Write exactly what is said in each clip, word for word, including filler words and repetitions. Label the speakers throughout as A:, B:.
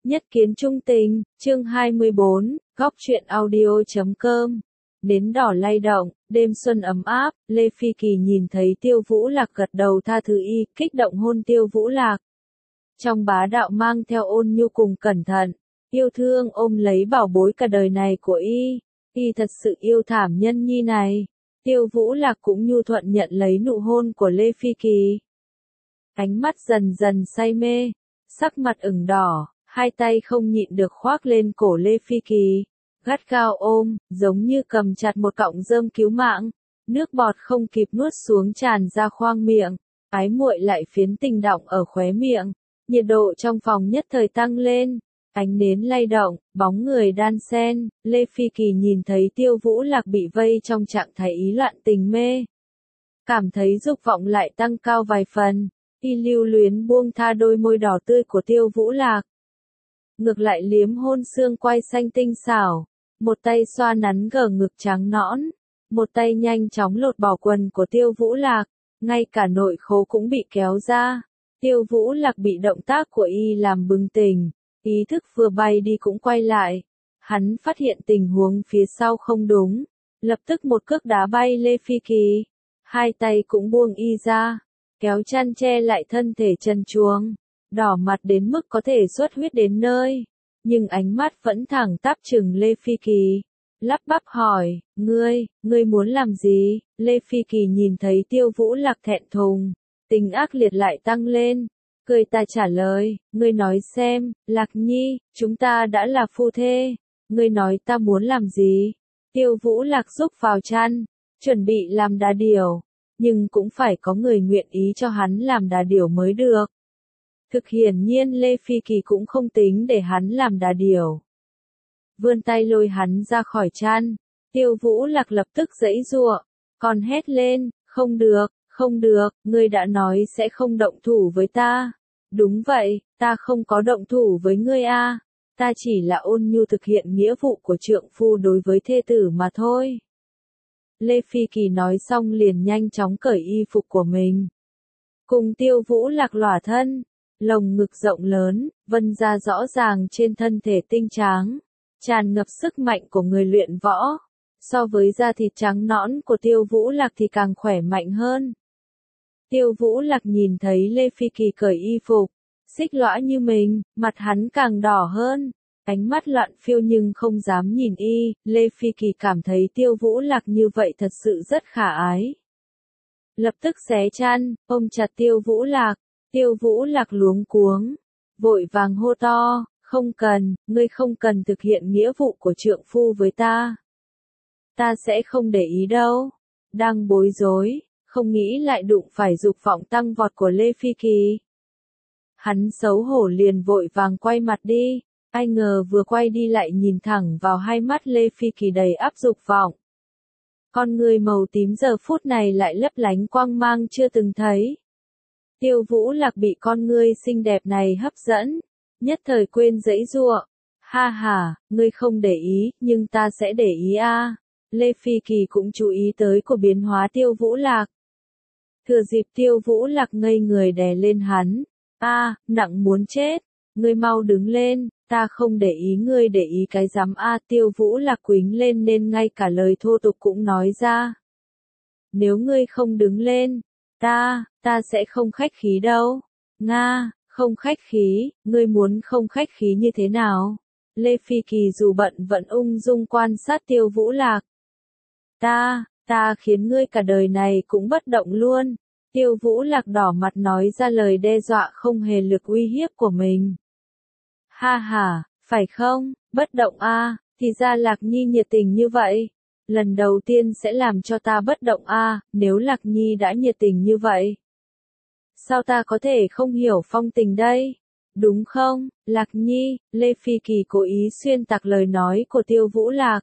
A: Nhất kiến trung tình, chương hai mươi bốn, góc truyện audio chấm com. Nến đỏ lay động, đêm xuân ấm áp, Lê Phi Kỳ nhìn thấy Tiêu Vũ Lạc gật đầu tha thứ y, kích động hôn Tiêu Vũ Lạc. Trong bá đạo mang theo ôn nhu cùng cẩn thận, yêu thương ôm lấy bảo bối cả đời này của y, y thật sự yêu thảm nhân nhi này. Tiêu Vũ Lạc cũng nhu thuận nhận lấy nụ hôn của Lê Phi Kỳ. Ánh mắt dần dần say mê, sắc mặt ửng đỏ, hai tay không nhịn được khoác lên cổ Lê Phi Kỳ, gắt gao ôm, giống như cầm chặt một cọng rơm cứu mạng, nước bọt không kịp nuốt xuống tràn ra khoang miệng, ái muội lại phiến tình động ở khóe miệng, nhiệt độ trong phòng nhất thời tăng lên, ánh nến lay động, bóng người đan xen, Lê Phi Kỳ nhìn thấy Tiêu Vũ Lạc bị vây trong trạng thái ý loạn tình mê, cảm thấy dục vọng lại tăng cao vài phần, y lưu luyến buông tha đôi môi đỏ tươi của Tiêu Vũ Lạc. Ngược lại liếm hôn xương quai xanh tinh xảo, một tay xoa nắn gờ ngực trắng nõn, một tay nhanh chóng lột bỏ quần của Tiêu Vũ Lạc, ngay cả nội khố cũng bị kéo ra. Tiêu Vũ Lạc bị động tác của y làm bừng tỉnh, ý thức vừa bay đi cũng quay lại. Hắn phát hiện tình huống phía sau không đúng, lập tức một cước đá bay Lê Phi Kỳ, hai tay cũng buông y ra, kéo chăn che lại thân thể trần truồng, đỏ mặt đến mức có thể xuất huyết đến nơi, nhưng ánh mắt vẫn thẳng tắp chừng Lê Phi Kỳ, lắp bắp hỏi, ngươi, ngươi muốn làm gì? Lê Phi Kỳ nhìn thấy Tiêu Vũ Lạc thẹn thùng, tình ác liệt lại tăng lên, cười ta trả lời, ngươi nói xem, Lạc Nhi, chúng ta đã là phu thê, ngươi nói ta muốn làm gì? Tiêu Vũ Lạc rúc vào chăn, chuẩn bị làm đà điểu, nhưng cũng phải có người nguyện ý cho hắn làm đà điểu mới được. Thực hiển nhiên Lê Phi Kỳ cũng không tính để hắn làm đà điểu. Vươn tay lôi hắn ra khỏi chăn, Tiêu Vũ Lạc lập tức giãy giụa, còn hét lên, không được, không được, ngươi đã nói sẽ không động thủ với ta. Đúng vậy, ta không có động thủ với ngươi a, ta chỉ là ôn nhu thực hiện nghĩa vụ của trượng phu đối với thê tử mà thôi. Lê Phi Kỳ nói xong liền nhanh chóng cởi y phục của mình. Cùng Tiêu Vũ Lạc lỏa thân, lồng ngực rộng lớn, vân ra rõ ràng trên thân thể tinh tráng, tràn ngập sức mạnh của người luyện võ. So với da thịt trắng nõn của Tiêu Vũ Lạc thì càng khỏe mạnh hơn. Tiêu Vũ Lạc nhìn thấy Lê Phi Kỳ cởi y phục, xích lõa như mình, mặt hắn càng đỏ hơn, ánh mắt loạn phiêu nhưng không dám nhìn y. Lê Phi Kỳ cảm thấy Tiêu Vũ Lạc như vậy thật sự rất khả ái. Lập tức xé chăn, ôm chặt Tiêu Vũ Lạc. Tiêu Vũ Lạc luống cuống, vội vàng hô to, không cần, ngươi không cần thực hiện nghĩa vụ của trượng phu với ta. Ta sẽ không để ý đâu. Đang bối rối, không nghĩ lại đụng phải dục vọng tăng vọt của Lê Phi Kỳ. Hắn xấu hổ liền vội vàng quay mặt đi, ai ngờ vừa quay đi lại nhìn thẳng vào hai mắt Lê Phi Kỳ đầy áp dục vọng. Con người màu tím giờ phút này lại lấp lánh quang mang chưa từng thấy. Tiêu Vũ Lạc bị con ngươi xinh đẹp này hấp dẫn, nhất thời quên giãy giụa. Ha ha, ngươi không để ý, nhưng ta sẽ để ý a. À. Lê Phi Kỳ cũng chú ý tới của biến hóa Tiêu Vũ Lạc. Thừa dịp Tiêu Vũ Lạc ngây người đè lên hắn. A, à, nặng muốn chết, ngươi mau đứng lên, ta không để ý ngươi để ý cái rắm a. À, Tiêu Vũ Lạc quýnh lên nên ngay cả lời thô tục cũng nói ra. Nếu ngươi không đứng lên, ta, ta sẽ không khách khí đâu. Nga, không khách khí, ngươi muốn không khách khí như thế nào? Lê Phi Kỳ dù bận vẫn ung dung quan sát Tiêu Vũ Lạc. Ta, ta khiến ngươi cả đời này cũng bất động luôn. Tiêu Vũ Lạc đỏ mặt nói ra lời đe dọa không hề lực uy hiếp của mình. Ha ha, phải không, bất động a, à, thì ra Lạc Nhi nhiệt tình như vậy. Lần đầu tiên sẽ làm cho ta bất động a, à, nếu Lạc Nhi đã nhiệt tình như vậy. Sao ta có thể không hiểu phong tình đây? Đúng không, Lạc Nhi? Lê Phi Kỳ cố ý xuyên tạc lời nói của Tiêu Vũ Lạc.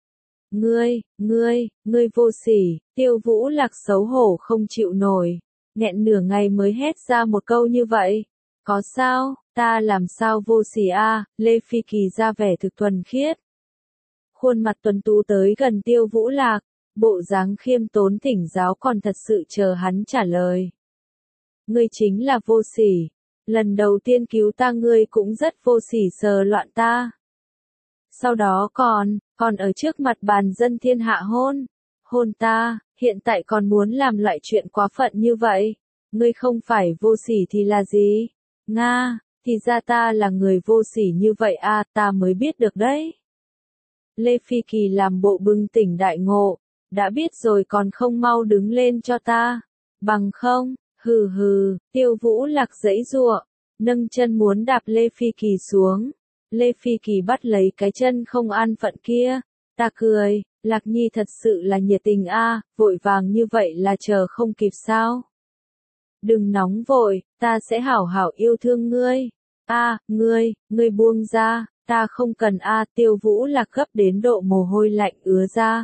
A: Ngươi, ngươi, ngươi vô sỉ. Tiêu Vũ Lạc xấu hổ không chịu nổi, nghẹn nửa ngày mới hét ra một câu như vậy. Có sao, ta làm sao vô sỉ a? À? Lê Phi Kỳ ra vẻ thực thuần khiết. Khuôn mặt tuấn tú tới gần Tiêu Vũ Lạc, bộ dáng khiêm tốn thỉnh giáo còn thật sự chờ hắn trả lời. Ngươi chính là vô sỉ. lần đầu tiên cứu ta ngươi cũng rất vô sỉ sờ loạn ta. Sau đó còn, còn ở trước mặt bàn dân thiên hạ hôn, hôn ta, hiện tại còn muốn làm loại chuyện quá phận như vậy. Ngươi không phải vô sỉ thì là gì? Nga, thì ra ta là người vô sỉ như vậy à, ta mới biết được đấy. Lê Phi Kỳ làm bộ bừng tỉnh đại ngộ, đã biết rồi còn không mau đứng lên cho ta. Bằng không, hừ hừ, Tiêu Vũ Lạc giãy giụa, nâng chân muốn đạp Lê Phi Kỳ xuống. Lê Phi Kỳ bắt lấy cái chân không an phận kia, ta cười, Lạc Nhi thật sự là nhiệt tình a, vội vàng như vậy là chờ không kịp sao? Đừng nóng vội, ta sẽ hảo hảo yêu thương ngươi. A, ngươi, ngươi buông ra, ta không cần a, Tiêu Vũ Lạc gấp đến độ mồ hôi lạnh ứa ra.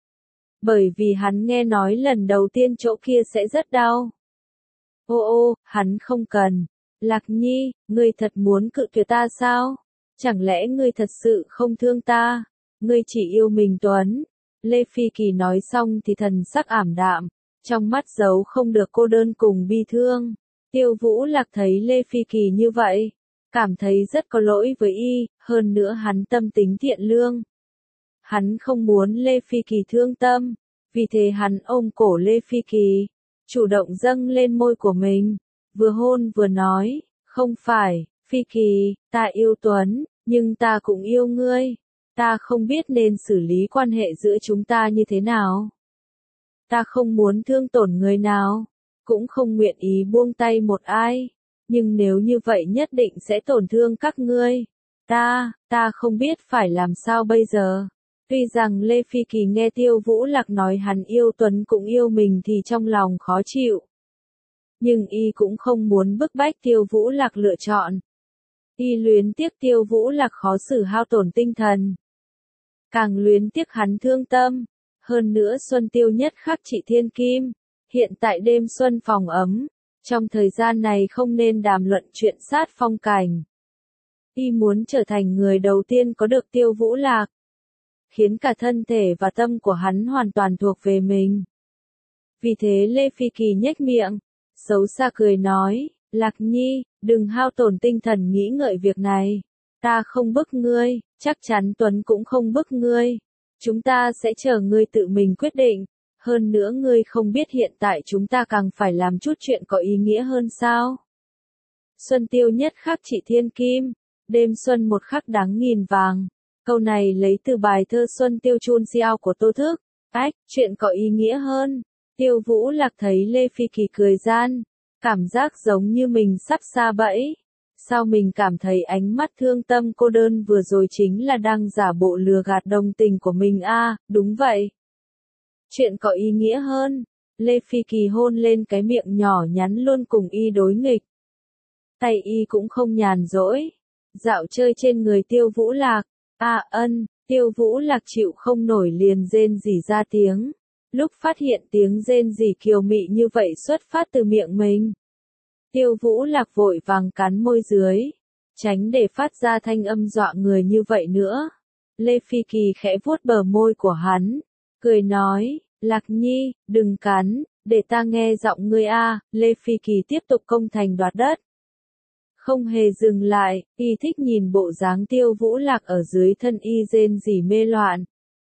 A: Bởi vì hắn nghe nói lần đầu tiên chỗ kia sẽ rất đau. Ô ô, hắn không cần. Lạc Nhi, ngươi thật muốn cự tuyệt ta sao? Chẳng lẽ ngươi thật sự không thương ta? Ngươi chỉ yêu mình Tuấn. Lê Phi Kỳ nói xong thì thần sắc ảm đạm, trong mắt giấu không được cô đơn cùng bi thương. Tiêu Vũ Lạc thấy Lê Phi Kỳ như vậy, cảm thấy rất có lỗi với y, hơn nữa hắn tâm tính thiện lương. Hắn không muốn Lê Phi Kỳ thương tâm, vì thế hắn ôm cổ Lê Phi Kỳ, chủ động dâng lên môi của mình, vừa hôn vừa nói, không phải, Phi Kỳ, ta yêu Tuấn, nhưng ta cũng yêu ngươi, ta không biết nên xử lý quan hệ giữa chúng ta như thế nào. Ta không muốn thương tổn người nào, cũng không nguyện ý buông tay một ai, nhưng nếu như vậy nhất định sẽ tổn thương các ngươi. Ta, ta không biết phải làm sao bây giờ. Tuy rằng Lê Phi Kỳ nghe Tiêu Vũ Lạc nói hắn yêu Tuấn cũng yêu mình thì trong lòng khó chịu. Nhưng y cũng không muốn bức bách Tiêu Vũ Lạc lựa chọn. Y luyến tiếc Tiêu Vũ Lạc khó xử hao tổn tinh thần. Càng luyến tiếc hắn thương tâm. Hơn nữa Xuân Tiêu nhất khắc trị thiên kim. Hiện tại đêm xuân phòng ấm. Trong thời gian này không nên đàm luận chuyện sát phong cảnh. Y muốn trở thành người đầu tiên có được Tiêu Vũ Lạc. Khiến cả thân thể và tâm của hắn hoàn toàn thuộc về mình. Vì thế Lê Phi Kỳ nhếch miệng, xấu xa cười nói, Lạc Nhi, đừng hao tổn tinh thần nghĩ ngợi việc này. Ta không bức ngươi, chắc chắn Tuấn cũng không bức ngươi. Chúng ta sẽ chờ ngươi tự mình quyết định. Hơn nữa ngươi không biết hiện tại chúng ta càng phải làm chút chuyện có ý nghĩa hơn sao? Xuân Tiêu nhất khắc trị thiên kim, đêm xuân một khắc đáng nghìn vàng. Câu này lấy từ bài thơ Xuân Tiêu Chun Xiao của Tô Thức. Ách, chuyện có ý nghĩa hơn. Tiêu Vũ Lạc thấy Lê Phi Kỳ cười gian, cảm giác giống như mình sắp sa bẫy. Sao mình cảm thấy ánh mắt thương tâm cô đơn vừa rồi chính là đang giả bộ lừa gạt đồng tình của mình a, à, đúng vậy. Chuyện có ý nghĩa hơn. Lê Phi Kỳ hôn lên cái miệng nhỏ nhắn luôn cùng y đối nghịch. Tay y cũng không nhàn rỗi. Dạo chơi trên người Tiêu Vũ Lạc. À ân, Tiêu Vũ Lạc chịu không nổi liền rên rỉ ra tiếng. Lúc phát hiện tiếng rên rỉ kiều mị như vậy xuất phát từ miệng mình. Tiêu Vũ Lạc vội vàng cắn môi dưới, tránh để phát ra thanh âm dọa người như vậy nữa. Lê Phi Kỳ khẽ vuốt bờ môi của hắn, cười nói, Lạc Nhi, đừng cắn, để ta nghe giọng ngươi a. Lê Phi Kỳ tiếp tục công thành đoạt đất. Không hề dừng lại, y thích nhìn bộ dáng Tiêu Vũ Lạc ở dưới thân y rên rỉ mê loạn.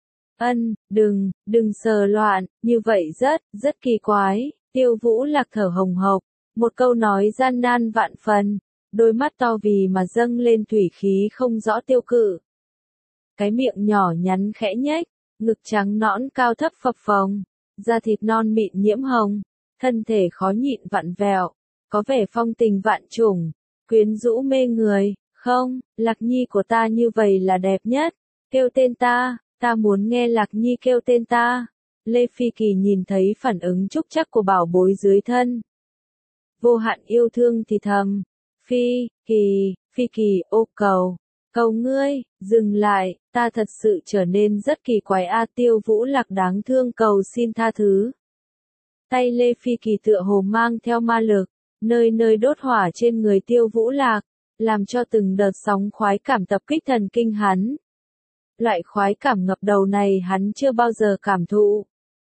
A: Ân, đừng, đừng sờ loạn, như vậy rất, rất kỳ quái. Tiêu Vũ Lạc thở hồng hộc, một câu nói gian nan vạn phần, đôi mắt to vì mà dâng lên thủy khí không rõ tiêu cự. Cái miệng nhỏ nhắn khẽ nhếch, ngực trắng nõn cao thấp phập phồng, da thịt non mịn nhiễm hồng, thân thể khó nhịn vặn vẹo, có vẻ phong tình vạn trùng, quyến rũ mê người. Không, Lạc Nhi của ta như vậy là đẹp nhất, kêu tên ta, ta muốn nghe Lạc Nhi kêu tên ta. Lê Phi Kỳ nhìn thấy phản ứng trúc chắc của bảo bối dưới thân. Vô hạn yêu thương thì thầm, Phi, Kỳ, Phi Kỳ, ô cầu, cầu ngươi, dừng lại, ta thật sự trở nên rất kỳ quái a. Tiêu Vũ Lạc đáng thương cầu xin tha thứ. Tay Lê Phi Kỳ tựa hồ mang theo ma lực, nơi nơi đốt hỏa trên người Tiêu Vũ Lạc, làm cho từng đợt sóng khoái cảm tập kích thần kinh hắn. Loại khoái cảm ngập đầu này hắn chưa bao giờ cảm thụ.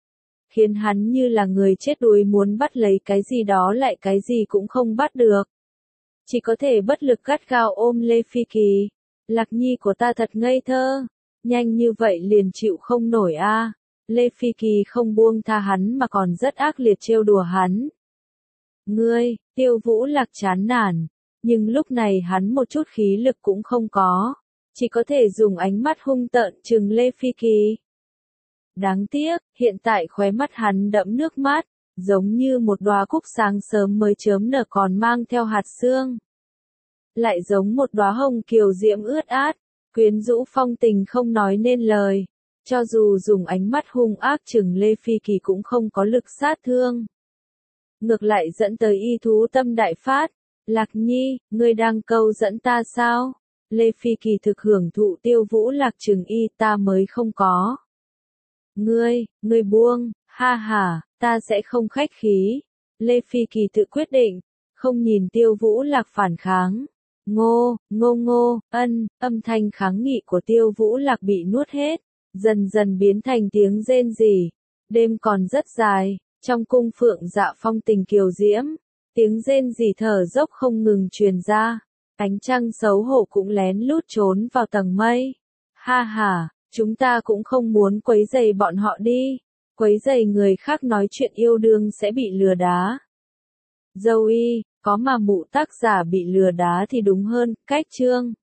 A: Khiến hắn như là người chết đuối muốn bắt lấy cái gì đó lại cái gì cũng không bắt được. chỉ có thể bất lực gắt gao ôm Lê Phi Kỳ. Lạc Nhi của ta thật ngây thơ, nhanh như vậy liền chịu không nổi a. À. Lê Phi Kỳ không buông tha hắn mà còn rất ác liệt trêu đùa hắn. Ngươi, Tiêu Vũ Lạc chán nản, nhưng lúc này hắn một chút khí lực cũng không có, chỉ có thể dùng ánh mắt hung tợn trừng Lê Phi Kỳ. Đáng tiếc, hiện tại khóe mắt hắn đẫm nước mắt, giống như một đóa cúc sáng sớm mới chớm nở còn mang theo hạt sương. Lại giống một đóa hồng kiều diễm ướt át, quyến rũ phong tình không nói nên lời. Cho dù dùng ánh mắt hung ác chừng Lê Phi Kỳ cũng không có lực sát thương. Ngược lại dẫn tới y thú tâm đại phát. Lạc Nhi, ngươi đang câu dẫn ta sao? Lê Phi Kỳ thực hưởng thụ Tiêu Vũ Lạc chừng y ta mới không có. Ngươi, ngươi buông, ha ha, ta sẽ không khách khí. Lê Phi Kỳ tự quyết định, không nhìn Tiêu Vũ Lạc phản kháng. Ngô, ngô ngô, ân, âm thanh kháng nghị của Tiêu Vũ Lạc bị nuốt hết, dần dần biến thành tiếng rên rỉ. Đêm còn rất dài, trong cung Phượng Dạ phong tình kiều diễm, tiếng rên rỉ thở dốc không ngừng truyền ra. Ánh trăng xấu hổ cũng lén lút trốn vào tầng mây. Ha ha, chúng ta cũng không muốn quấy rầy bọn họ đi. Quấy rầy người khác nói chuyện yêu đương sẽ bị lừa đá. Dâu y, có mà mụ tác giả bị lừa đá thì đúng hơn, cách chương.